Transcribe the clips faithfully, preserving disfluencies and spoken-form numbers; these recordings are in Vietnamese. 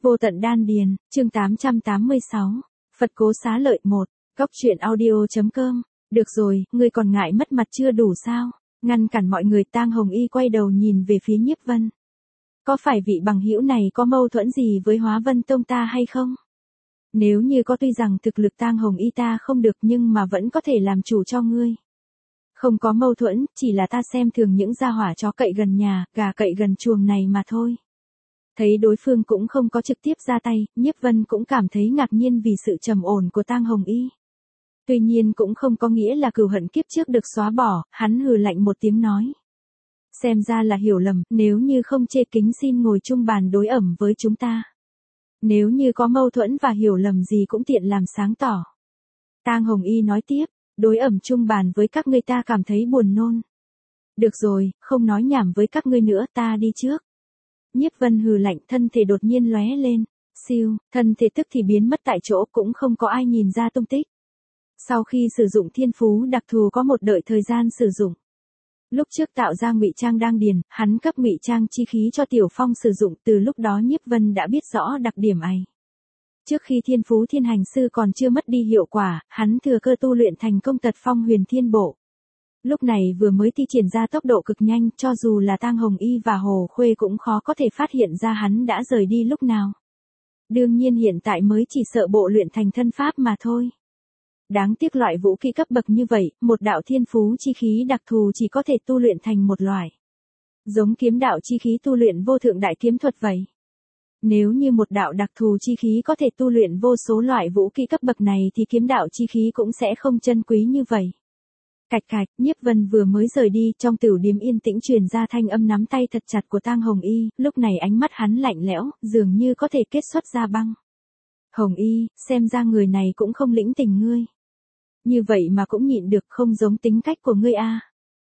Vô tận đan điền, chương tám trăm tám mươi sáu. Phật cố xá lợi một. Góc truyện audio.com. Được rồi, ngươi còn ngại mất mặt chưa đủ sao? Ngăn cản mọi người. Tang Hồng Y quay đầu nhìn về phía Nhiếp Vân. Có phải vị bằng hữu này có mâu thuẫn gì với Hóa Vân Tông ta hay không? Nếu như có, tuy rằng thực lực Tang Hồng Y ta không được nhưng mà vẫn có thể làm chủ cho ngươi. Không có mâu thuẫn, chỉ là ta xem thường những gia hỏa chó cậy gần nhà, gà cậy gần chuồng này mà thôi. Thấy đối phương cũng không có trực tiếp ra tay, Nhiếp Vân cũng cảm thấy ngạc nhiên vì sự trầm ổn của Tang Hồng Y. Tuy nhiên cũng không có nghĩa là cừu hận kiếp trước được xóa bỏ, hắn hừ lạnh một tiếng nói. Xem ra là hiểu lầm, nếu như không chê kính xin ngồi chung bàn đối ẩm với chúng ta. Nếu như có mâu thuẫn và hiểu lầm gì cũng tiện làm sáng tỏ. Tang Hồng Y nói tiếp, đối ẩm chung bàn với các ngươi ta cảm thấy buồn nôn. Được rồi, không nói nhảm với các ngươi nữa, ta đi trước. Nhiếp Vân hừ lạnh, thân thể đột nhiên lóe lên, siêu, thân thể tức thì biến mất tại chỗ, cũng không có ai nhìn ra tung tích. Sau khi sử dụng thiên phú đặc thù có một đợi thời gian sử dụng. Lúc trước tạo ra ngụy trang đan điền, hắn cấp ngụy trang chi khí cho Tiểu Phong sử dụng, từ lúc đó Nhiếp Vân đã biết rõ đặc điểm ấy. Trước khi thiên phú thiên hành sư còn chưa mất đi hiệu quả, hắn thừa cơ tu luyện thành công tật phong huyền thiên bộ. Lúc này vừa mới thi triển ra tốc độ cực nhanh, cho dù là Tang Hồng Y và Hồ Khuê cũng khó có thể phát hiện ra hắn đã rời đi lúc nào. Đương nhiên hiện tại mới chỉ sợ bộ luyện thành thân pháp mà thôi. Đáng tiếc loại vũ khí cấp bậc như vậy, một đạo thiên phú chi khí đặc thù chỉ có thể tu luyện thành một loại. Giống kiếm đạo chi khí tu luyện vô thượng đại kiếm thuật vậy. Nếu như một đạo đặc thù chi khí có thể tu luyện vô số loại vũ khí cấp bậc này thì kiếm đạo chi khí cũng sẽ không chân quý như vậy. Cạch cạch, Nhiếp Vân vừa mới rời đi, trong tửu điếm yên tĩnh truyền ra thanh âm nắm tay thật chặt của Tang Hồng Y, lúc này ánh mắt hắn lạnh lẽo, dường như có thể kết xuất ra băng. Hồng Y, xem ra người này cũng không lĩnh tình ngươi. Như vậy mà cũng nhịn được, không giống tính cách của ngươi a.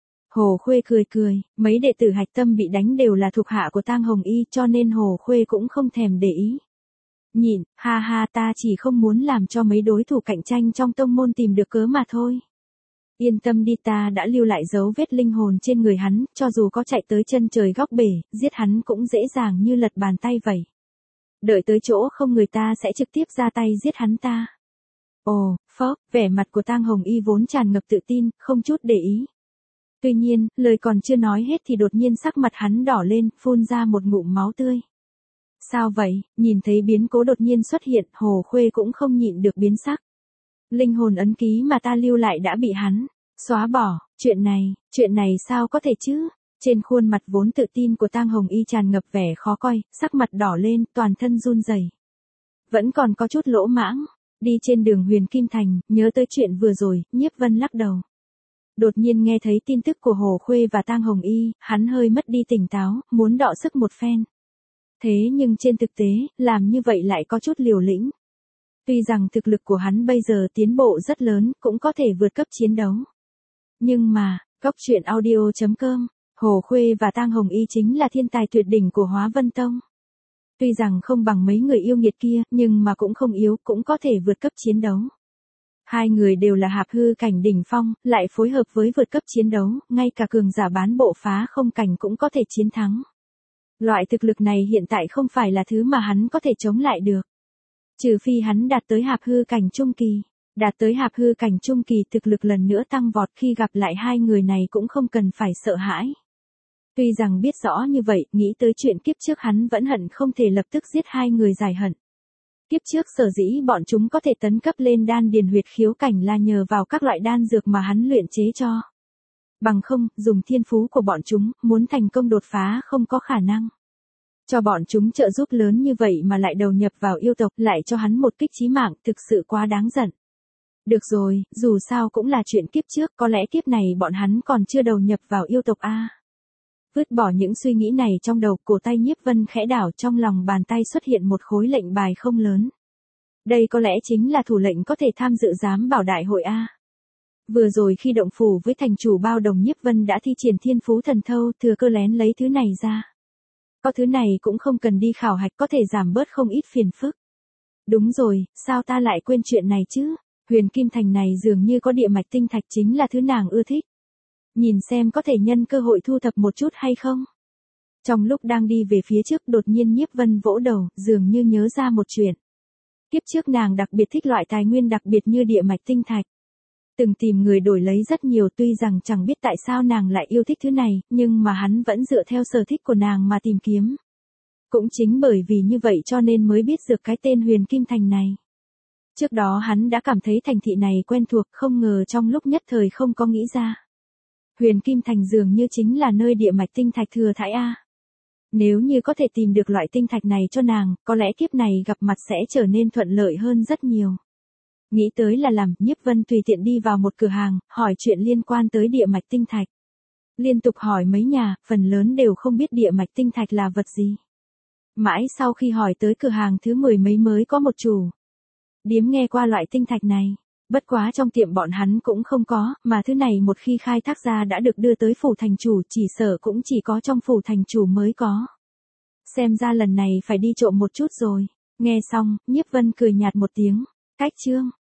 Hồ Khuê cười cười, mấy đệ tử hạch tâm bị đánh đều là thuộc hạ của Tang Hồng Y cho nên Hồ Khuê cũng không thèm để ý. Nhịn, ha ha, ta chỉ không muốn làm cho mấy đối thủ cạnh tranh trong tông môn tìm được cớ mà thôi. Yên tâm đi, ta đã lưu lại dấu vết linh hồn trên người hắn, cho dù có chạy tới chân trời góc bể, giết hắn cũng dễ dàng như lật bàn tay vậy. Đợi tới chỗ không người ta sẽ trực tiếp ra tay giết hắn ta. Ồ, phốc, vẻ mặt của Tang Hồng Y vốn tràn ngập tự tin, không chút để ý. Tuy nhiên, lời còn chưa nói hết thì đột nhiên sắc mặt hắn đỏ lên, phun ra một ngụm máu tươi. Sao vậy? Nhìn thấy biến cố đột nhiên xuất hiện, Hồ Khuê cũng không nhịn được biến sắc. Linh hồn ấn ký mà ta lưu lại đã bị hắn xóa bỏ, chuyện này, chuyện này sao có thể chứ? Trên khuôn mặt vốn tự tin của Tang Hồng Y tràn ngập vẻ khó coi, sắc mặt đỏ lên, toàn thân run rẩy. Vẫn còn có chút lỗ mãng. Đi trên đường Huyền Kim Thành, nhớ tới chuyện vừa rồi, Nhiếp Vân lắc đầu. Đột nhiên nghe thấy tin tức của Hồ Khuê và Tang Hồng Y, hắn hơi mất đi tỉnh táo, muốn đọ sức một phen. Thế nhưng trên thực tế, làm như vậy lại có chút liều lĩnh. Tuy rằng thực lực của hắn bây giờ tiến bộ rất lớn, cũng có thể vượt cấp chiến đấu. Nhưng mà, góc truyện audio.com, Hồ Khuê và Tang Hồng Y chính là thiên tài tuyệt đỉnh của Hóa Vân Tông. Tuy rằng không bằng mấy người yêu nghiệt kia, nhưng mà cũng không yếu, cũng có thể vượt cấp chiến đấu. Hai người đều là hạp hư cảnh đỉnh phong, lại phối hợp với vượt cấp chiến đấu, ngay cả cường giả bán bộ phá không cảnh cũng có thể chiến thắng. Loại thực lực này hiện tại không phải là thứ mà hắn có thể chống lại được. Trừ phi hắn đạt tới hạp hư cảnh trung kỳ. Đạt tới hạp hư cảnh trung kỳ thực lực lần nữa tăng vọt, khi gặp lại hai người này cũng không cần phải sợ hãi. Tuy rằng biết rõ như vậy, nghĩ tới chuyện kiếp trước hắn vẫn hận không thể lập tức giết hai người giải hận. Kiếp trước sở dĩ bọn chúng có thể tấn cấp lên đan điền huyệt khiếu cảnh là nhờ vào các loại đan dược mà hắn luyện chế cho. Bằng không, dùng thiên phú của bọn chúng, muốn thành công đột phá không có khả năng. Cho bọn chúng trợ giúp lớn như vậy mà lại đầu nhập vào yêu tộc, lại cho hắn một kích chí mạng, thực sự quá đáng giận. Được rồi, dù sao cũng là chuyện kiếp trước, có lẽ kiếp này bọn hắn còn chưa đầu nhập vào yêu tộc a. Vứt bỏ những suy nghĩ này trong đầu, cổ tay Nhiếp Vân khẽ đảo, trong lòng bàn tay xuất hiện một khối lệnh bài không lớn. Đây có lẽ chính là thủ lệnh có thể tham dự giám bảo đại hội a. Vừa rồi khi động phủ với thành chủ Bao Đồng, Nhiếp Vân đã thi triển thiên phú thần thâu, thừa cơ lén lấy thứ này ra. Có thứ này cũng không cần đi khảo hạch, có thể giảm bớt không ít phiền phức. Đúng rồi, sao ta lại quên chuyện này chứ? Huyền Kim Thành này dường như có địa mạch tinh thạch, chính là thứ nàng ưa thích. Nhìn xem có thể nhân cơ hội thu thập một chút hay không? Trong lúc đang đi về phía trước đột nhiên Nhiếp Vân vỗ đầu, dường như nhớ ra một chuyện. Kiếp trước nàng đặc biệt thích loại tài nguyên đặc biệt như địa mạch tinh thạch. Từng tìm người đổi lấy rất nhiều, tuy rằng chẳng biết tại sao nàng lại yêu thích thứ này, nhưng mà hắn vẫn dựa theo sở thích của nàng mà tìm kiếm. Cũng chính bởi vì như vậy cho nên mới biết được cái tên Huyền Kim Thành này. Trước đó hắn đã cảm thấy thành thị này quen thuộc, không ngờ trong lúc nhất thời không có nghĩ ra. Huyền Kim Thành dường như chính là nơi địa mạch tinh thạch thừa thãi a. Nếu như có thể tìm được loại tinh thạch này cho nàng, có lẽ kiếp này gặp mặt sẽ trở nên thuận lợi hơn rất nhiều. Nghĩ tới là làm, Nhiếp Vân tùy tiện đi vào một cửa hàng, hỏi chuyện liên quan tới địa mạch tinh thạch. Liên tục hỏi mấy nhà, phần lớn đều không biết địa mạch tinh thạch là vật gì. Mãi sau khi hỏi tới cửa hàng thứ mười mấy mới có một chủ điếm nghe qua loại tinh thạch này. Bất quá trong tiệm bọn hắn cũng không có, mà thứ này một khi khai thác ra đã được đưa tới phủ thành chủ, chỉ sợ cũng chỉ có trong phủ thành chủ mới có. Xem ra lần này phải đi trộm một chút rồi. Nghe xong, Nhiếp Vân cười nhạt một tiếng. Cách chương